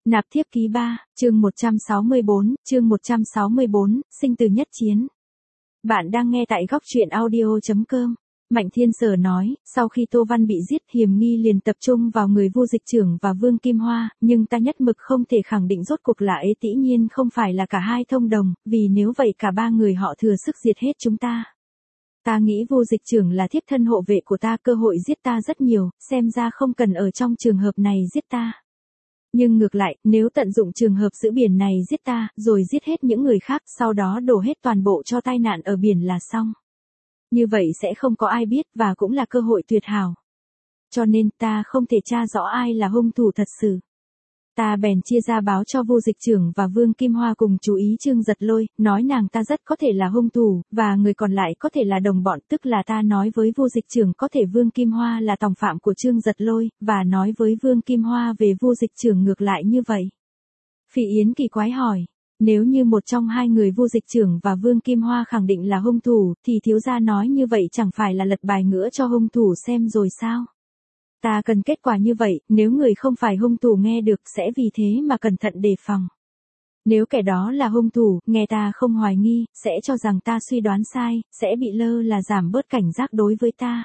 Nạp thiếp ký 3, chương 164, sinh từ nhất chiến. Bạn đang nghe tại góc truyện audio.com. Mạnh Thiên Sở nói, sau khi Tô Văn bị giết, hiểm nghi liền tập trung vào người Vu Dịch Trưởng và Vương Kim Hoa, nhưng ta nhất mực không thể khẳng định rốt cuộc là ấy dĩ nhiên không phải là cả hai thông đồng, vì nếu vậy cả ba người họ thừa sức diệt hết chúng ta. Ta nghĩ Vu Dịch Trưởng là thiếp thân hộ vệ của ta, cơ hội giết ta rất nhiều, xem ra không cần ở trong trường hợp này giết ta. Nhưng ngược lại, nếu tận dụng trường hợp giữ biển này giết ta, rồi giết hết những người khác, sau đó đổ hết toàn bộ cho tai nạn ở biển là xong. Như vậy sẽ không có ai biết và cũng là cơ hội tuyệt hảo. Cho nên ta không thể tra rõ ai là hung thủ thật sự. Ta bèn chia ra báo cho Vu Dịch Trưởng và Vương Kim Hoa cùng chú ý Trương Giật Lôi, nói nàng ta rất có thể là hung thủ, và người còn lại có thể là đồng bọn, tức là ta nói với Vu Dịch Trưởng có thể Vương Kim Hoa là tòng phạm của Trương Giật Lôi, và nói với Vương Kim Hoa về Vu Dịch Trưởng ngược lại như vậy. Phỉ Yến kỳ quái hỏi, nếu như một trong hai người Vu Dịch Trưởng và Vương Kim Hoa khẳng định là hung thủ, thì thiếu gia nói như vậy chẳng phải là lật bài ngửa cho hung thủ xem rồi sao? Ta cần kết quả như vậy, nếu người không phải hung thủ nghe được sẽ vì thế mà cẩn thận đề phòng. Nếu kẻ đó là hung thủ, nghe ta không hoài nghi, sẽ cho rằng ta suy đoán sai, sẽ bị lơ là giảm bớt cảnh giác đối với ta.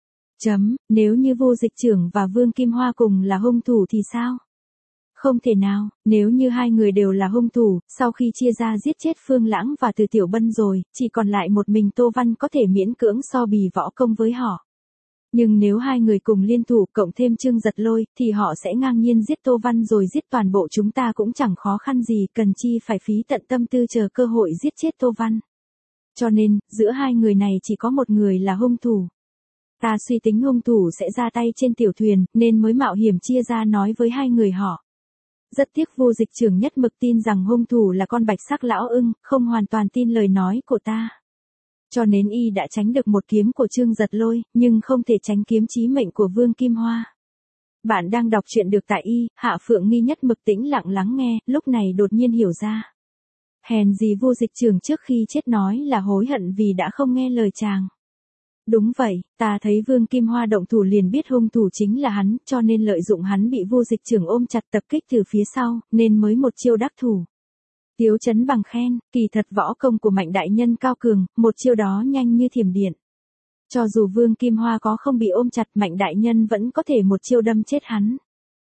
Nếu như Vu Dịch Trưởng và Vương Kim Hoa cùng là hung thủ thì sao? Không thể nào, nếu như hai người đều là hung thủ, sau khi chia ra giết chết Phương Lãng và Từ Tiểu Bân rồi, chỉ còn lại một mình Tô Văn có thể miễn cưỡng so bì võ công với họ. Nhưng nếu hai người cùng liên thủ cộng thêm Trương Giật Lôi, thì họ sẽ ngang nhiên giết Tô Văn rồi giết toàn bộ chúng ta cũng chẳng khó khăn gì, cần chi phải phí tận tâm tư chờ cơ hội giết chết Tô Văn. Cho nên, giữa hai người này chỉ có một người là hung thủ. Ta suy tính hung thủ sẽ ra tay trên tiểu thuyền, nên mới mạo hiểm chia ra nói với hai người họ. Rất tiếc Vu Dịch Trưởng nhất mực tin rằng hung thủ là con bạch sắc lão ưng, không hoàn toàn tin lời nói của ta. Cho nên y đã tránh được một kiếm của Trương Giật Lôi, nhưng không thể tránh kiếm chí mệnh của Vương Kim Hoa. Bạn đang đọc truyện được tại Hạ Phượng Nghi nhất mực tĩnh lặng lắng nghe, lúc này đột nhiên hiểu ra. Hèn gì Vu Dịch Trưởng trước khi chết nói là hối hận vì đã không nghe lời chàng. Đúng vậy, ta thấy Vương Kim Hoa động thủ liền biết hung thủ chính là hắn, cho nên lợi dụng hắn bị Vu Dịch Trưởng ôm chặt tập kích từ phía sau, nên mới một chiêu đắc thủ. Tiếu Chấn Bằng khen, kỳ thật võ công của Mạnh đại nhân cao cường, một chiêu đó nhanh như thiểm điện. Cho dù Vương Kim Hoa có không bị ôm chặt, Mạnh đại nhân vẫn có thể một chiêu đâm chết hắn.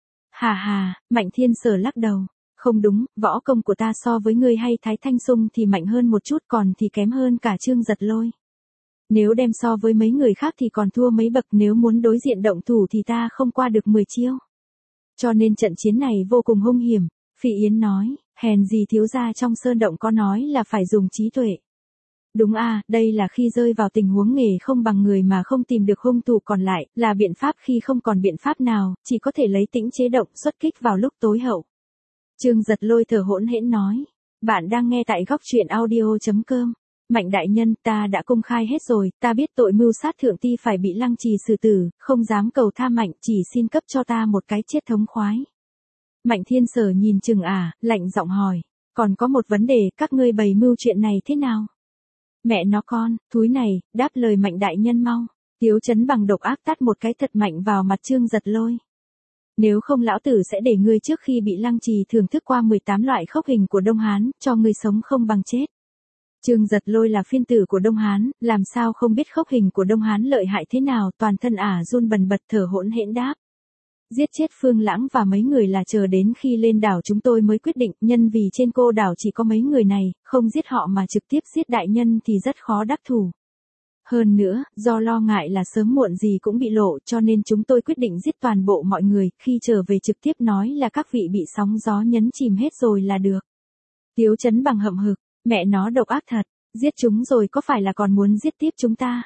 Hà, Mạnh Thiên Sở lắc đầu. Không đúng, võ công của ta so với ngươi hay Thái Thanh Sung thì mạnh hơn một chút, còn thì kém hơn cả Trương Giật Lôi. Nếu đem so với mấy người khác thì còn thua mấy bậc, nếu muốn đối diện động thủ thì ta không qua được 10 chiêu. Cho nên trận chiến này vô cùng hung hiểm. Phỉ Yến nói, hèn gì thiếu gia trong sơn động có nói là phải dùng trí tuệ. Đúng đây là khi rơi vào tình huống nghề không bằng người mà không tìm được hung thủ, còn lại là biện pháp khi không còn biện pháp nào, chỉ có thể lấy tĩnh chế động xuất kích vào lúc tối hậu. Trương Giật Lôi thở hỗn hển nói, bạn đang nghe tại góc truyện audio.com. Mạnh đại nhân, ta đã công khai hết rồi, ta biết tội mưu sát thượng ti phải bị lăng trì xử tử, không dám cầu tha Mạnh, chỉ xin cấp cho ta một cái chết thống khoái. Mạnh Thiên Sở nhìn chừng lạnh giọng hỏi, còn có một vấn đề, các ngươi bày mưu chuyện này thế nào? Mẹ nó con, thúi này, đáp lời Mạnh đại nhân mau. Tiếu Chấn Bằng độc ác tát một cái thật mạnh vào mặt Trương Giật Lôi. Nếu không lão tử sẽ để ngươi trước khi bị lăng trì thưởng thức qua 18 loại khốc hình của Đông Hán, cho ngươi sống không bằng chết. Trương Giật Lôi là phiên tử của Đông Hán, làm sao không biết khốc hình của Đông Hán lợi hại thế nào, toàn thân run bần bật thở hỗn hển đáp. Giết chết Phương Lãng và mấy người là chờ đến khi lên đảo chúng tôi mới quyết định, nhân vì trên cô đảo chỉ có mấy người này, không giết họ mà trực tiếp giết đại nhân thì rất khó đắc thủ. Hơn nữa, do lo ngại là sớm muộn gì cũng bị lộ, cho nên chúng tôi quyết định giết toàn bộ mọi người, khi trở về trực tiếp nói là các vị bị sóng gió nhấn chìm hết rồi là được. Tiếu Chấn Bằng hậm hực, mẹ nó độc ác thật, giết chúng rồi có phải là còn muốn giết tiếp chúng ta?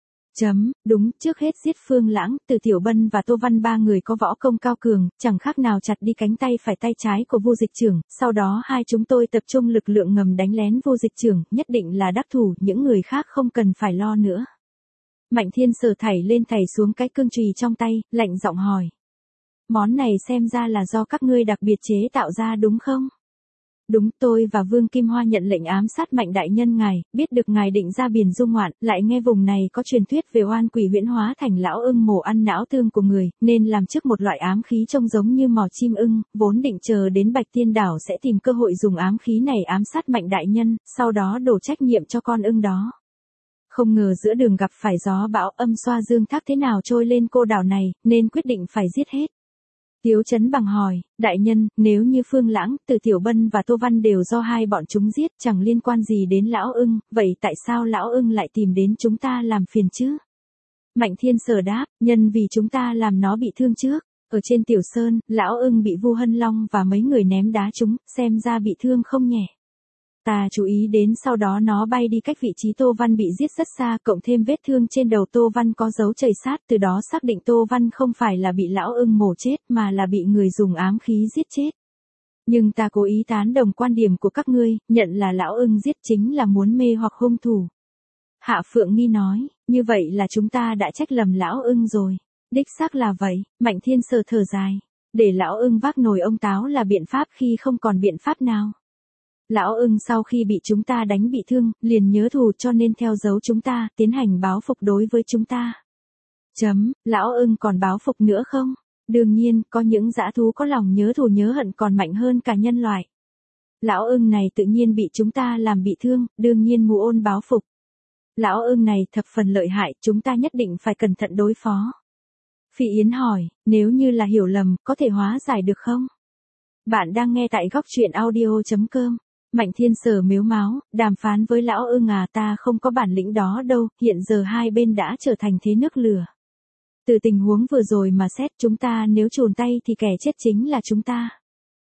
Đúng, trước hết giết Phương Lãng, Từ Tiểu Bân và Tô Văn, ba người có võ công cao cường, chẳng khác nào chặt đi cánh tay phải tay trái của Vu Dịch Trưởng, sau đó hai chúng tôi tập trung lực lượng ngầm đánh lén Vu Dịch Trưởng, nhất định là đắc thủ, những người khác không cần phải lo nữa. Mạnh Thiên Sở thảy lên thảy xuống cái cương chùy trong tay, lạnh giọng hỏi. Món này xem ra là do các ngươi đặc biệt chế tạo ra đúng không? Đúng, tôi và Vương Kim Hoa nhận lệnh ám sát Mạnh đại nhân ngài, biết được ngài định ra biển du ngoạn, lại nghe vùng này có truyền thuyết về oan quỷ huyễn hóa thành lão ưng mổ ăn não tương của người, nên làm trước một loại ám khí trông giống như mỏ chim ưng, vốn định chờ đến Bạch Tiên Đảo sẽ tìm cơ hội dùng ám khí này ám sát Mạnh đại nhân, sau đó đổ trách nhiệm cho con ưng đó. Không ngờ giữa đường gặp phải gió bão âm xoa dương thác thế nào trôi lên cô đảo này, nên quyết định phải giết hết. Tiếu Chấn Bằng hỏi, đại nhân, nếu như Phương Lãng, Từ Tiểu Bân và Tô Văn đều do hai bọn chúng giết chẳng liên quan gì đến lão ưng, vậy tại sao lão ưng lại tìm đến chúng ta làm phiền chứ? Mạnh Thiên Sở đáp, nhân vì chúng ta làm nó bị thương trước. Ở trên Tiểu Sơn, lão ưng bị Vu Hân Long và mấy người ném đá chúng, xem ra bị thương không nhẹ. Ta chú ý đến sau đó nó bay đi cách vị trí Tô Văn bị giết rất xa, cộng thêm vết thương trên đầu Tô Văn có dấu chảy sát, từ đó xác định Tô Văn không phải là bị lão ưng mổ chết mà là bị người dùng ám khí giết chết. Nhưng ta cố ý tán đồng quan điểm của các ngươi, nhận là lão ưng giết chính là muốn mê hoặc hung thủ. Hạ Phượng Nghi nói, như vậy là chúng ta đã trách lầm lão ưng rồi. Đích xác là vậy, Mạnh Thiên Sở thở dài. Để lão ưng vác nồi ông táo là biện pháp khi không còn biện pháp nào. Lão ưng sau khi bị chúng ta đánh bị thương, liền nhớ thù cho nên theo dấu chúng ta, tiến hành báo phục đối với chúng ta. Lão ưng còn báo phục nữa không? Đương nhiên, có những dã thú có lòng nhớ thù nhớ hận còn mạnh hơn cả nhân loại. Lão ưng này tự nhiên bị chúng ta làm bị thương, đương nhiên mù ôn báo phục. Lão ưng này thập phần lợi hại, chúng ta nhất định phải cẩn thận đối phó. Phỉ Yến hỏi, nếu như là hiểu lầm, có thể hóa giải được không? Bạn đang nghe tại góc truyện audio.com. Mạnh Thiên Sở mếu máo, đàm phán với lão ưng à, ta không có bản lĩnh đó đâu, hiện giờ hai bên đã trở thành thế nước lửa. Từ tình huống vừa rồi mà xét chúng ta nếu chùn tay thì kẻ chết chính là chúng ta.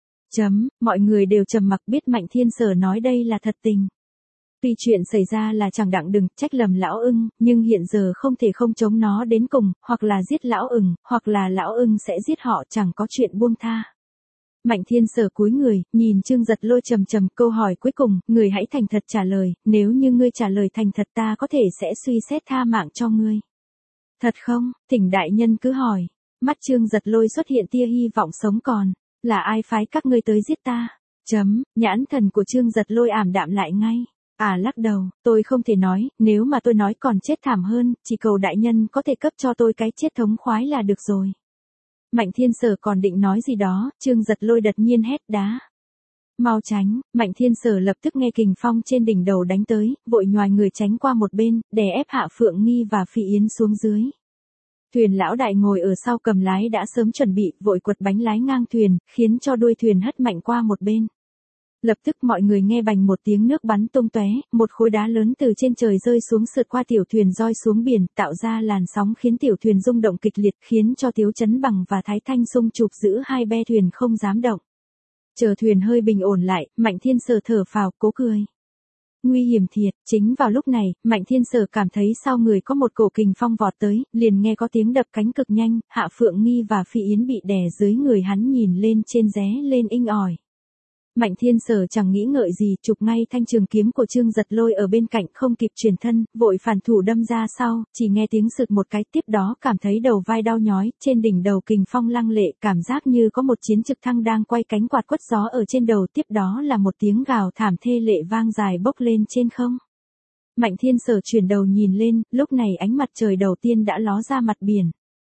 Mọi người đều trầm mặc biết Mạnh Thiên Sở nói đây là thật tình. Tuy chuyện xảy ra là chẳng đặng đừng trách lầm lão ưng, nhưng hiện giờ không thể không chống nó đến cùng, hoặc là giết lão ưng, hoặc là lão ưng sẽ giết họ, chẳng có chuyện buông tha. Mạnh Thiên Sở cúi người, nhìn Trương Giật Lôi trầm trầm, câu hỏi cuối cùng, người hãy thành thật trả lời, nếu như ngươi trả lời thành thật ta có thể sẽ suy xét tha mạng cho ngươi. Thật không, thỉnh đại nhân cứ hỏi. Mắt Trương Giật Lôi xuất hiện tia hy vọng sống còn, là ai phái các ngươi tới giết ta? Nhãn thần của Trương Giật Lôi ảm đạm lại ngay. Lắc đầu, tôi không thể nói, nếu mà tôi nói còn chết thảm hơn, chỉ cầu đại nhân có thể cấp cho tôi cái chết thống khoái là được rồi. Mạnh Thiên Sở còn định nói gì đó, Trương Giật Lôi đột nhiên hét đá. Mau tránh, Mạnh Thiên Sở lập tức nghe kình phong trên đỉnh đầu đánh tới, vội nhoài người tránh qua một bên, đè ép Hạ Phượng Nghi và Phỉ Yến xuống dưới. Thuyền lão đại ngồi ở sau cầm lái đã sớm chuẩn bị, vội quật bánh lái ngang thuyền, khiến cho đuôi thuyền hất mạnh qua một bên. Lập tức mọi người nghe bành một tiếng nước bắn tung tóe, một khối đá lớn từ trên trời rơi xuống sượt qua tiểu thuyền roi xuống biển, tạo ra làn sóng khiến tiểu thuyền rung động kịch liệt, khiến cho Tiếu Chấn Bằng và Thái Thanh Sung chụp giữ hai be thuyền không dám động. Chờ thuyền hơi bình ổn lại, Mạnh Thiên Sở thở phào, cố cười. Nguy hiểm thiệt, chính vào lúc này, Mạnh Thiên Sở cảm thấy sau người có một cổ kình phong vọt tới, liền nghe có tiếng đập cánh cực nhanh, Hạ Phượng Nghi và Phỉ Yến bị đè dưới người hắn nhìn lên trên ré lên inh ỏi. Mạnh Thiên Sở chẳng nghĩ ngợi gì, chụp ngay thanh trường kiếm của Trương Giật Lôi ở bên cạnh, không kịp chuyển thân, vội phản thủ đâm ra sau, chỉ nghe tiếng sượt một cái, tiếp đó cảm thấy đầu vai đau nhói, trên đỉnh đầu kình phong lăng lệ, cảm giác như có một chiến trực thăng đang quay cánh quạt quất gió ở trên đầu, tiếp đó là một tiếng gào thảm thê lệ vang dài bốc lên trên không. Mạnh Thiên Sở chuyển đầu nhìn lên, lúc này ánh mặt trời đầu tiên đã ló ra mặt biển.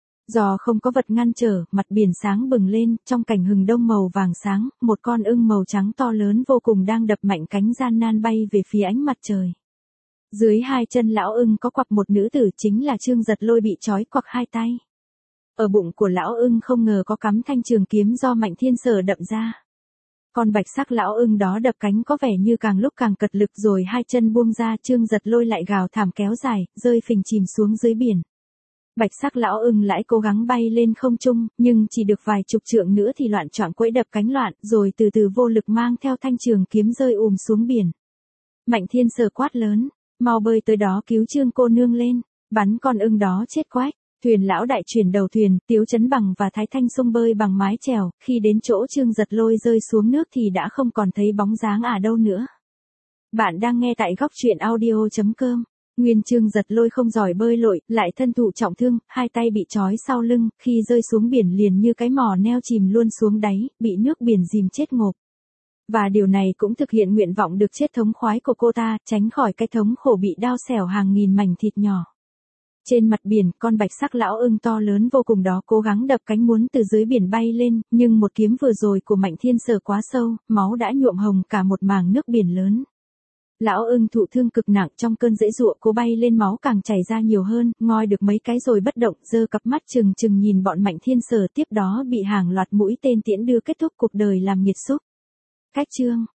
Do không có vật ngăn trở, mặt biển sáng bừng lên, trong cảnh hừng đông màu vàng sáng, một con ưng màu trắng to lớn vô cùng đang đập mạnh cánh gian nan bay về phía ánh mặt trời. Dưới hai chân lão ưng có quặp một nữ tử, chính là Trương Giật Lôi bị trói quặc hai tay. Ở bụng của lão ưng không ngờ có cắm thanh trường kiếm do Mạnh Thiên Sở đậm ra. Con bạch sắc lão ưng đó đập cánh có vẻ như càng lúc càng cật lực, rồi hai chân buông ra, Trương Giật Lôi lại gào thảm kéo dài, rơi phình chìm xuống dưới biển. Bạch sắc lão ưng lại cố gắng bay lên không trung, nhưng chỉ được vài chục trượng nữa thì loạn choạng quẫy đập cánh loạn, rồi từ từ vô lực mang theo thanh trường kiếm rơi xuống biển. Mạnh Thiên Sở quát lớn, mau bơi tới đó cứu Trương cô nương lên, bắn con ưng đó chết quách. Thuyền lão đại chuyển đầu thuyền, Tiếu Chấn Bằng và Thái Thanh Sung bơi bằng mái chèo, khi đến chỗ Trương Giật Lôi rơi xuống nước thì đã không còn thấy bóng dáng đâu nữa. Bạn đang nghe tại góc truyện audio.com. Nguyên Trương Giật Lôi không giỏi bơi lội, lại thân thụ trọng thương, hai tay bị trói sau lưng, khi rơi xuống biển liền như cái mỏ neo chìm luôn xuống đáy, bị nước biển dìm chết ngộp. Và điều này cũng thực hiện nguyện vọng được chết thống khoái của cô ta, tránh khỏi cái thống khổ bị đao xẻo hàng nghìn mảnh thịt nhỏ. Trên mặt biển, con bạch sắc lão ưng to lớn vô cùng đó cố gắng đập cánh muốn từ dưới biển bay lên, nhưng một kiếm vừa rồi của Mạnh Thiên Sở quá sâu, máu đã nhuộm hồng cả một mảng nước biển lớn. Lão ưng thụ thương cực nặng trong cơn giãy giụa cố bay lên, máu càng chảy ra nhiều hơn, ngoi được mấy cái rồi bất động, giơ cặp mắt trừng trừng nhìn bọn Mạnh Thiên Sở, tiếp đó bị hàng loạt mũi tên tiễn đưa, kết thúc cuộc đời làm nghiệt xúc. Cách chương